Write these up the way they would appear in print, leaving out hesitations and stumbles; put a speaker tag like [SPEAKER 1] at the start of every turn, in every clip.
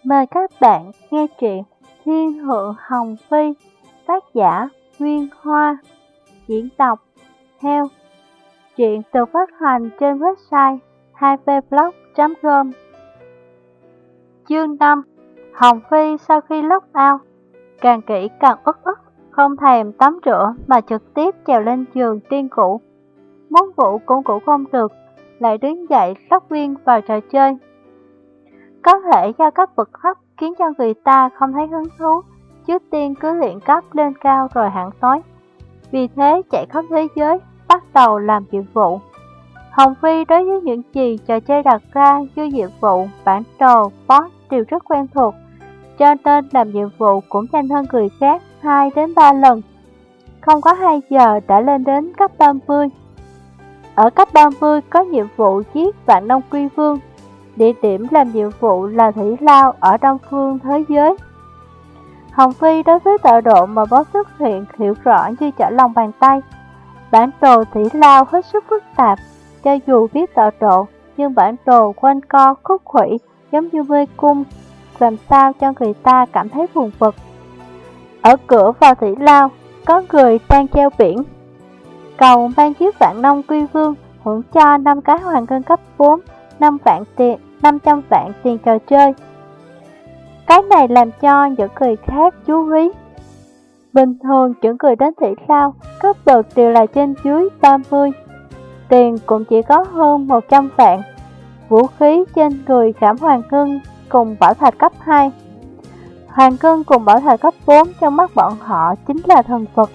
[SPEAKER 1] Mời các bạn nghe truyện Thiên Hượng Hồng Phi, tác giả Nguyên Hoa, diễn đọc Heo. Truyện được phát hành trên website 2vblog.com. Chương 5. Hồng Phi sau khi lock out, càng kỹ càng ức, không thèm tắm rửa mà trực tiếp trèo lên giường tiên cũ. Muốn ngủ cũng ngủ không được, lại đứng dậy lóc viên vào trò chơi. Có thể do cấp bậc thấp khiến cho người ta không thấy hứng thú, trước tiên cứ luyện cấp lên cao rồi hẳn nói. Vì thế chạy khắp thế giới, bắt đầu làm nhiệm vụ. Hồng Phi đối với những gì trò chơi đặt ra như nhiệm vụ, bản đồ, boss đều rất quen thuộc, cho nên làm nhiệm vụ cũng nhanh hơn người khác 2 đến 3 lần. Không có 2 giờ đã lên đến cấp 30. Ở cấp 30 có nhiệm vụ giết Vạn Long Quy Vương. Địa điểm làm nhiệm vụ là Thủy Lao ở Đông Phương thế giới. Hồng Phi đối với tọa độ mà boss xuất hiện hiểu rõ như trở lòng bàn tay. Bản đồ Thủy Lao hết sức phức tạp, cho dù biết tọa độ, nhưng bản đồ quanh co khúc khuỷu giống như mê cung, làm sao cho người ta cảm thấy buồn bực. Ở cửa vào Thủy Lao, có người đang treo biển cầu mang chiếc Vạn Long Quy Vương hưởng cho 5 cái hoàng ngân cấp 4, 500 vạn tiền trò chơi. Cái này làm cho những người khác chú ý. Bình thường những người đến Thủy Lao cấp bậc đều là trên dưới 30, tiền cũng chỉ có hơn 100 vạn. Vũ khí trên người khảm hoàng ngân cùng bảo thạch cấp 2. Hoàng ngân cùng bảo thạch cấp 4 trong mắt bọn họ chính là thần vật.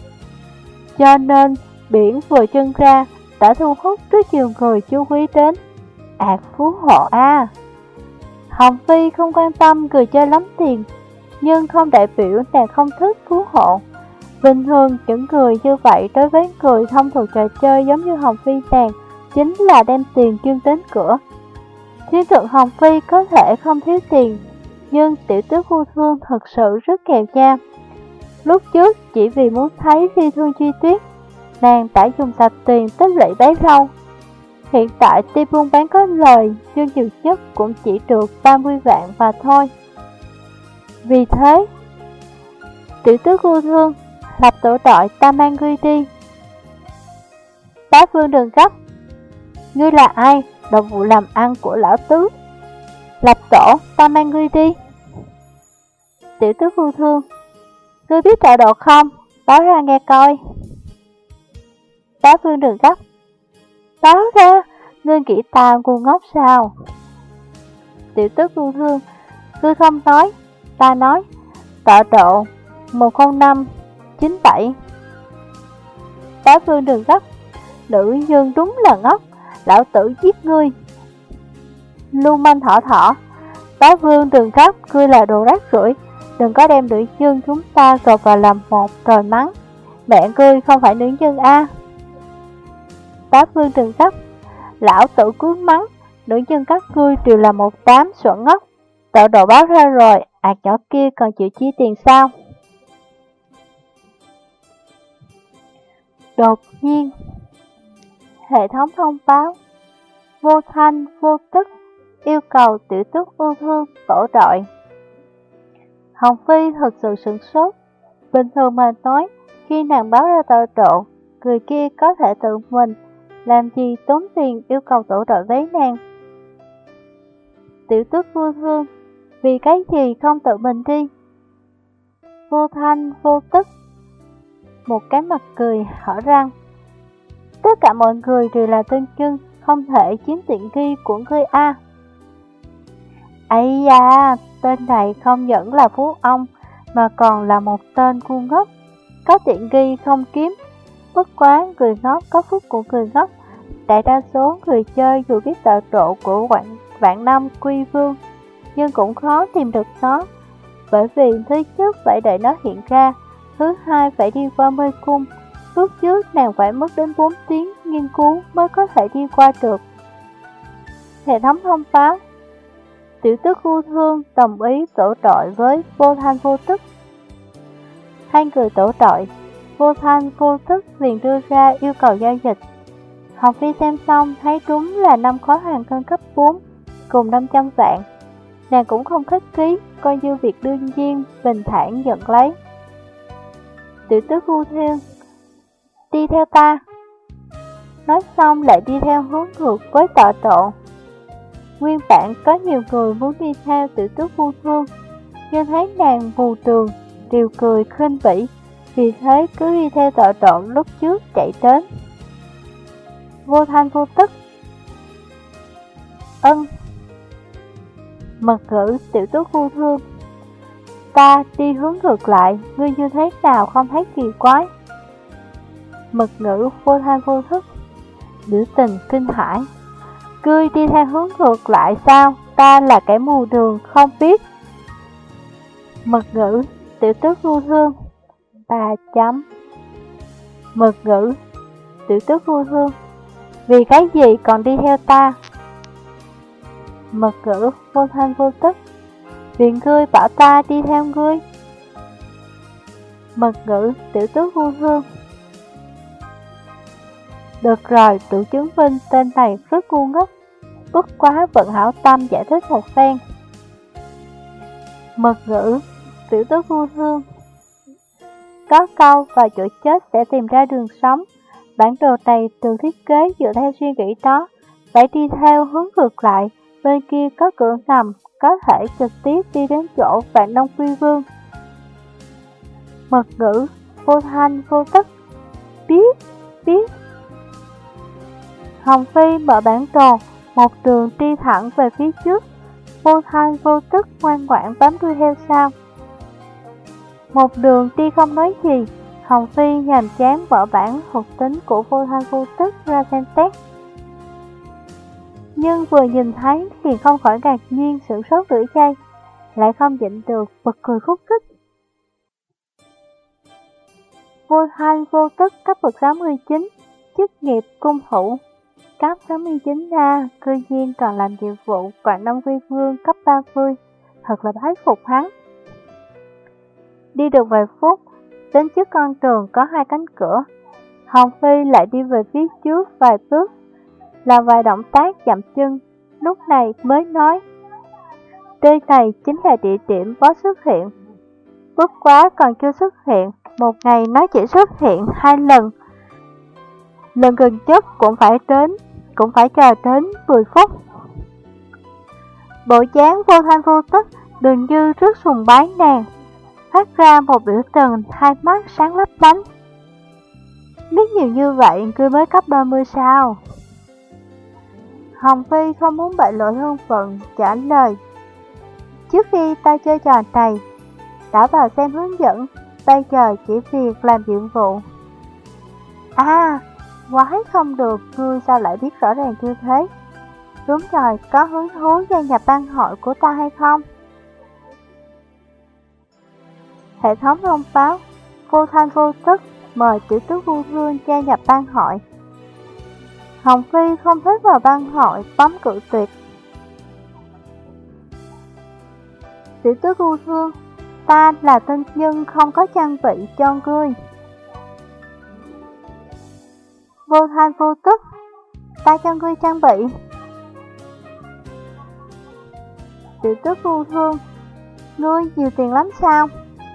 [SPEAKER 1] Cho nên biển vừa trưng ra đã thu hút rất nhiều người chú ý đến. Phú hộ a. Hồng Phi không quan tâm người chơi lắm tiền, nhưng không đại biểu nàng không thích phú hộ. Bình thường những người như vậy đối với người thông thuộc trò chơi giống như Hồng Phi nàng chính là đem tiền chuyên đến cửa. Thiên thượng Hồng Phi có thể không thiếu tiền, nhưng tiểu tước Vu Thương thật sự rất nghèo nha. Lúc trước chỉ vì muốn thấy Phi Thương Truy Tuyết, nàng đã dùng sạch tiền tích lũy bấy lâu. Hiện tại tuy buôn bán có lời, nhưng nhiều nhất cũng chỉ được 30 vạn và thôi. Vì thế, tiểu tước Vu Thương lập tổ đội ta mang ngươi đi. Bá Vương đừng gấp, ngươi là ai, động vụ làm ăn của lão tứ. Lập tổ ta mang ngươi đi. Tiểu tước Vu Thương, ngươi biết tọa độ không, báo ra nghe coi. Bá Vương đừng gấp, báo ra, ngươi nghĩ ta ngu ngốc sao? Tiểu tước Vu Thương, ngươi không nói, ta nói. Tọa độ 10597. Bá Vương đừng gấp, nữ nhân đúng là ngốc, lão tử giết ngươi. Lưu manh thỏ, Bá Vương đừng gấp, ngươi là đồ rác rưởi, đừng có đem nữ nhân chúng ta gộp vào làm một rồi mắng. Mẹ ngươi không phải nữ nhân a. Bá Vương đừng gấp, lão tử cứ mắng, nữ nhân các ngươi đều là một đám xuẩn ngốc. Tọa độ báo ra rồi, nhỏ kia còn chịu chi tiền sao? Đột nhiên, hệ thống thông báo vô thanh vô tức yêu cầu tiểu tước Vu Thương tổ đội. Hồng Phi thật sự sửng sốt. Bình thường mà nói, khi nàng báo ra tọa độ, người kia có thể tự mình, làm gì tốn tiền yêu cầu tổ đội với nàng. Tiểu tước Vu Thương, vì cái gì không tự mình đi? Vô thanh vô tức, một cái mặt cười hở răng. Tất cả mọi người đều là tên chân, không thể chiếm tiện nghi của ngươi a. Ấy da, tên này không những là phú ông, mà còn là một tên ngu ngốc, có tiện nghi không kiếm. Bất quá người ngốc có phúc của người ngốc. Đại đa số người chơi dù biết tọa độ của Vạn Long Quy Vương, nhưng cũng khó tìm được nó. Bởi vì thứ nhất phải đợi nó hiện ra, thứ hai phải đi qua mê cung. Lúc trước nàng phải mất đến 4 tiếng nghiên cứu mới có thể đi qua được. Hệ thống thông báo tiểu tước Vu Thương đồng ý tổ đội với vô thanh vô tức. Hai người tổ đội, vô thanh vô tức liền đưa ra yêu cầu giao dịch. Hồng Phi xem xong thấy đúng là 5 khối hoàng ngân cấp 4 cùng 500 vạn. nàng cũng không khách khí, coi như việc đương nhiên, bình thản nhận lấy. Tiểu tước Vu Thiên, đi theo ta. Nói xong lại đi theo hướng ngược với tọa độ. Nguyên bản có nhiều người muốn đi theo tiểu tước Vu Thương, nhưng thấy nàng mù đường, đều cười khinh bỉ, vì thế cứ đi theo tọa độ lúc trước chạy đến. Vô thanh vô tức. Ân. Mật ngữ tiểu tước Vu Thương, ta đi hướng ngược lại, ngươi như thế nào không thấy kỳ quái? Mật ngữ vô thanh vô thức, biểu tình kinh hãi. Ngươi đi theo hướng ngược lại sao? Ta là kẻ mù đường, không biết. Mật ngữ tiểu tước Vu Thương, 3 chấm. Mật ngữ tiểu tước Vu Thương, vì cái gì còn đi theo ta? Mật ngữ vô thanh vô tức, vì ngươi bảo ta đi theo ngươi. Mật ngữ tiểu tước Vu Thương, được rồi, tự chứng minh tên này rất ngu ngốc, bất quá vận hảo tâm giải thích một phen. Mật ngữ tiểu tước Vu Thương, có câu vào chỗ chết sẽ tìm ra đường sống. Bản đồ này được thiết kế dựa theo suy nghĩ đó, phải đi theo hướng ngược lại, bên kia có cửa ngầm, có thể trực tiếp đi đến chỗ Vạn Long Quy Vương. Mật ngữ vô thanh vô tức, biết. Hồng Phi mở bản đồ, một đường đi thẳng về phía trước, vô thanh vô tức ngoan ngoãn bám đuôi theo sau. Một đường đi không nói gì, Hồng Phi nhàm chán mở bản thuộc tính của vô thanh vô tức ra xem xét. Nhưng vừa nhìn thấy thì không khỏi ngạc nhiên sửng sốt nửa giây, lại không nhịn được bật cười khúc khích. Vô thanh vô tức cấp bậc 69, chức nghiệp cung thủ. Cấp 69A, cư nhiên còn làm nhiệm vụ Vạn Long Quy Vương cấp 30, thật là bái phục hắn. Đi được vài phút, đến trước con đường có 2 cánh cửa. Hồng Phi lại đi về phía trước vài bước, làm vài động tác chậm chân, lúc này mới nói. Đây này chính là địa điểm boss xuất hiện. Bất quá còn chưa xuất hiện, một ngày nó chỉ xuất hiện 2 lần. Lần gần nhất cũng phải chờ đến 10 phút. Bộ dáng vô thanh vô tức, dường như rất sùng bái nàng, phát ra một biểu tình 2 mắt sáng lấp lánh. Biết nhiều như vậy, ngươi mới cấp 30 sao? Hồng Phi không muốn bại lộ thân phận, trả lời. Trước khi ta chơi trò này, đã vào xem hướng dẫn, bây giờ chỉ việc làm nhiệm vụ. À, quái không được, ngươi sao lại biết rõ ràng như thế? Đúng rồi, có hứng thú gia nhập bang hội của ta hay không? Hệ thống thông báo, vô thanh vô tức, mời tiểu tước Vu Thương gia nhập bang hội. Hồng Phi không thích vào bang hội, bấm cự tuyệt. Tiểu tước Vu Thương, ta là tên nhân không có trang bị cho ngươi. Vô thanh vô tức, ta cho ngươi trang bị. Tiểu tước Vu Thương, ngươi nhiều tiền lắm sao?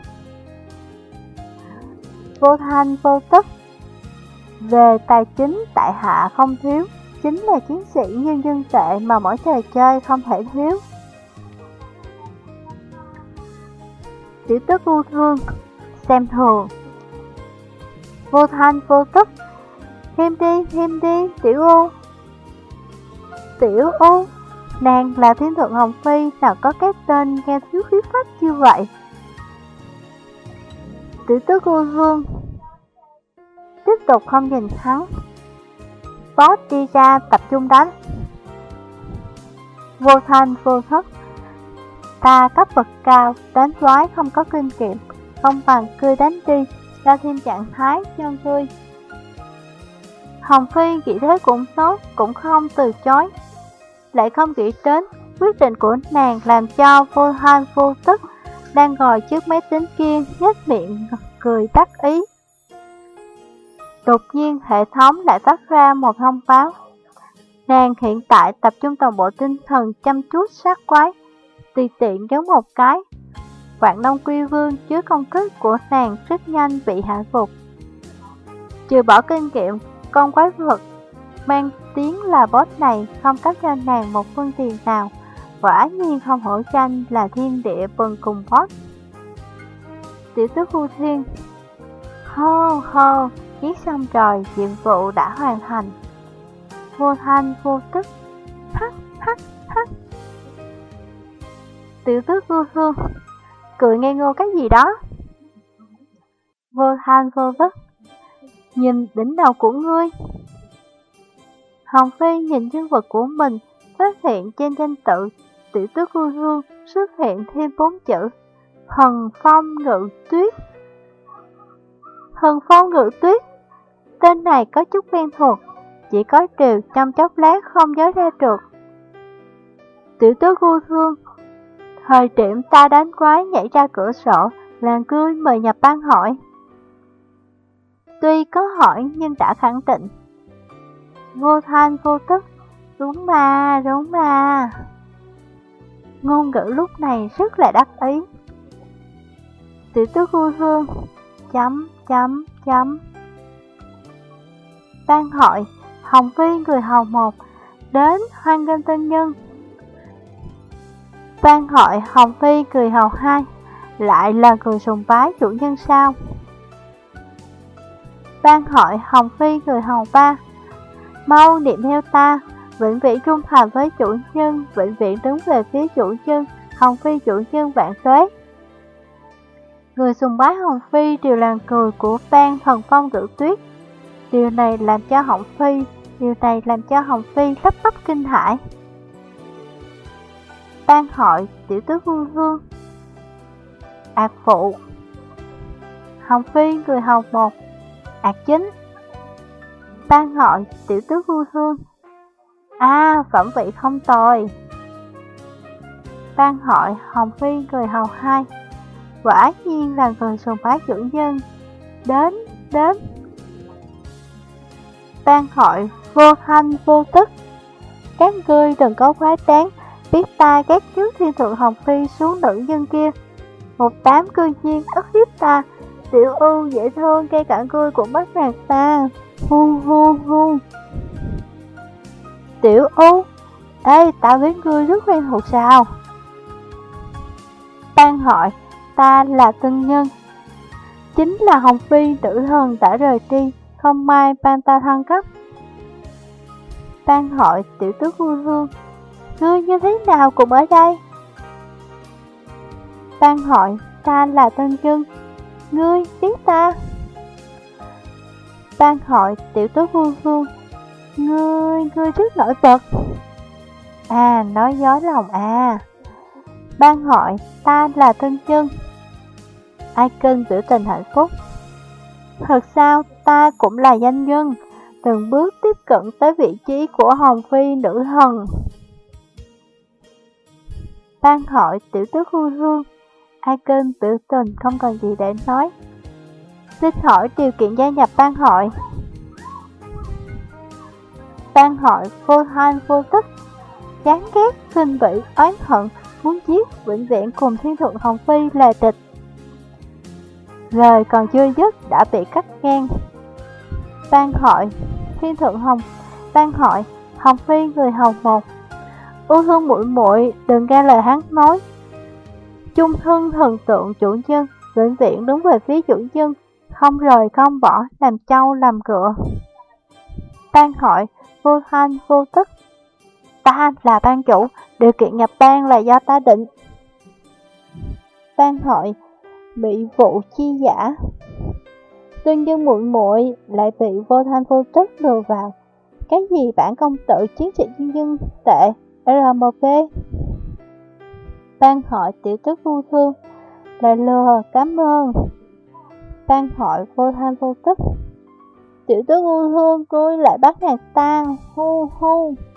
[SPEAKER 1] Vô thanh vô tức, về tài chính tại hạ không thiếu, chính là chiến sĩ nhân dân tệ mà mỗi trò chơi không thể thiếu. Tiểu tước Vu Thương, xem thường. Vô thanh vô tức, thêm đi, Tiểu U. Tiểu U, nàng là thiên thượng Hồng Phi, nào có cái tên nghe thiếu khí phách như vậy. Tiểu tước Vu Thương tiếp tục không nhìn hắn. Boss đi ra tập trung đánh. Vô thanh vô thức, ta cấp bậc cao, đánh quái không có kinh nghiệm, không bằng ngươi đánh đi, ra thêm trạng thái cho ngươi. Hồng Phi nghĩ thế cũng tốt, cũng không từ chối. Lại không nghĩ đến quyết định của nàng làm cho vô thanh vô tức đang ngồi trước máy tính kia nhếch miệng cười đắc ý. Đột nhiên hệ thống lại phát ra một thông báo. Nàng hiện tại tập trung toàn bộ tinh thần chăm chút sát quái, tùy tiện giống một cái. Quảng Đông Quy Vương trước công kích của nàng rất nhanh bị hạ gục. Trừ bỏ kinh nghiệm, con quái vật mang tiếng là boss này không cấp cho nàng một phương tiền nào, quả nhiên không hổ tranh là thiên địa bần cùng boss. Tiểu tước Vu Thiên, hô hô, giết xong rồi, nhiệm vụ đã hoàn thành. Vô thanh vô tức, hắc hắc hắc. Tiểu tước Vu Hương, cười ngây ngô cái gì đó. Vô thanh vô tức, nhìn đỉnh đầu của ngươi. Hồng Phi nhìn nhân vật của mình, phát hiện trên danh tự Tiểu tước Vu Hương xuất hiện thêm 4 chữ Hần Phong Ngự Tuyết. Hần Phong Ngự Tuyết, tên này có chút quen thuộc, chỉ có điều trong chốc lát không nhớ ra được. Tiểu tước Vu Hương, thời điểm ta đánh quái nhảy ra cửa sổ, là ngươi mời nhập ban hỏi. Tuy có hỏi nhưng đã khẳng định. Vô thanh vô tức, đúng mà, đúng mà. Ngôn ngữ lúc này rất là đắc ý. Tiểu tước Vu Hương, chấm. Ban hội, Hồng Phi người hầu 1, đến hoan nghênh tân nhân. Ban hội Hồng Phi người hầu 2, lại là người sùng bái chủ nhân sao? Ban hội Hồng Phi người hầu 3, mau niệm theo ta, vĩnh viễn trung thành với chủ nhân, vĩnh viễn đứng về phía chủ nhân, Hồng Phi chủ nhân vạn tuế. Người sùng bái Hồng Phi đều là người của ban Thần Phong Ngự Tuyết. Điều này làm cho Hồng Phi lắp bắp kinh hãi. Ban hội Tiểu tước Vu Hương, ạc phụ. Hồng Phi người hầu 1, ạc chính. Ban hội Tiểu tước Vu Hương, phẩm vị không tồi. Ban hội Hồng Phi người hầu 2, quả nhiên là người sùng bái chủ nhân, đến. Ban hội Vô thanh vô tức, các ngươi đừng có quá đáng, biết ta ghét trước thiên thượng Hồng Phi xuống nữ nhân kia. Một đám cư nhiên ức hiếp ta, tiểu ưu dễ thương, ngay cả ngươi cũng bắt nạt ta. Hu. Tiểu ưu, ê, ta với ngươi rất quen thuộc sao? Ban hội, ta là tân nhân, chính là Hồng Phi nữ thần đã rời đi, không may ban ta thăng cấp. Ban hội Tiểu tước Vu Hương, ngươi như thế nào cũng ở đây? Ban hội, ta là tân nhân, ngươi biết ta? Ban hội Tiểu tước Vu Hương, ngươi rất nổi bật. Nói dối lòng à. Ban hội, ta là tân nhân. Icon biểu tình hạnh phúc. Thật sao ta cũng là danh nhân, từng bước tiếp cận tới vị trí của Hồng Phi nữ thần. Ban hội Tiểu tước Vu Hương, Icon biểu tình không còn gì để nói. Xin hỏi điều kiện gia nhập ban hội. Ban hội Vô thanh vô tức, chán ghét, khinh bỉ, oán hận, muốn giết, vĩnh viễn cùng thiên thượng Hồng Phi là địch. Lời còn chưa dứt đã bị cắt ngang. Ban hội Hồng Phi người hầu 1, ưu thương muội muội, đừng nghe lời hắn nói. Chung thân thần tượng chủ nhân, vĩnh viễn đứng về phía chủ nhân, không rời không bỏ, làm trâu làm ngựa. Ban hội Vô thanh vô tức, ta là ban chủ, điều kiện nhập ban là do ta định. Ban hội Bị vụ chi giả, tương dân muội muội lại bị Vô thanh vô tức lừa vào. Cái gì bản công tử chiến sĩ nhân dân tệ RMP. Ban hội Tiểu tước Vu Hương, lại lừa, cảm ơn. Ban hội Vô thanh vô tức, Tiểu tước Vu Hương, ngươi lại bắt nạt ta. Hu.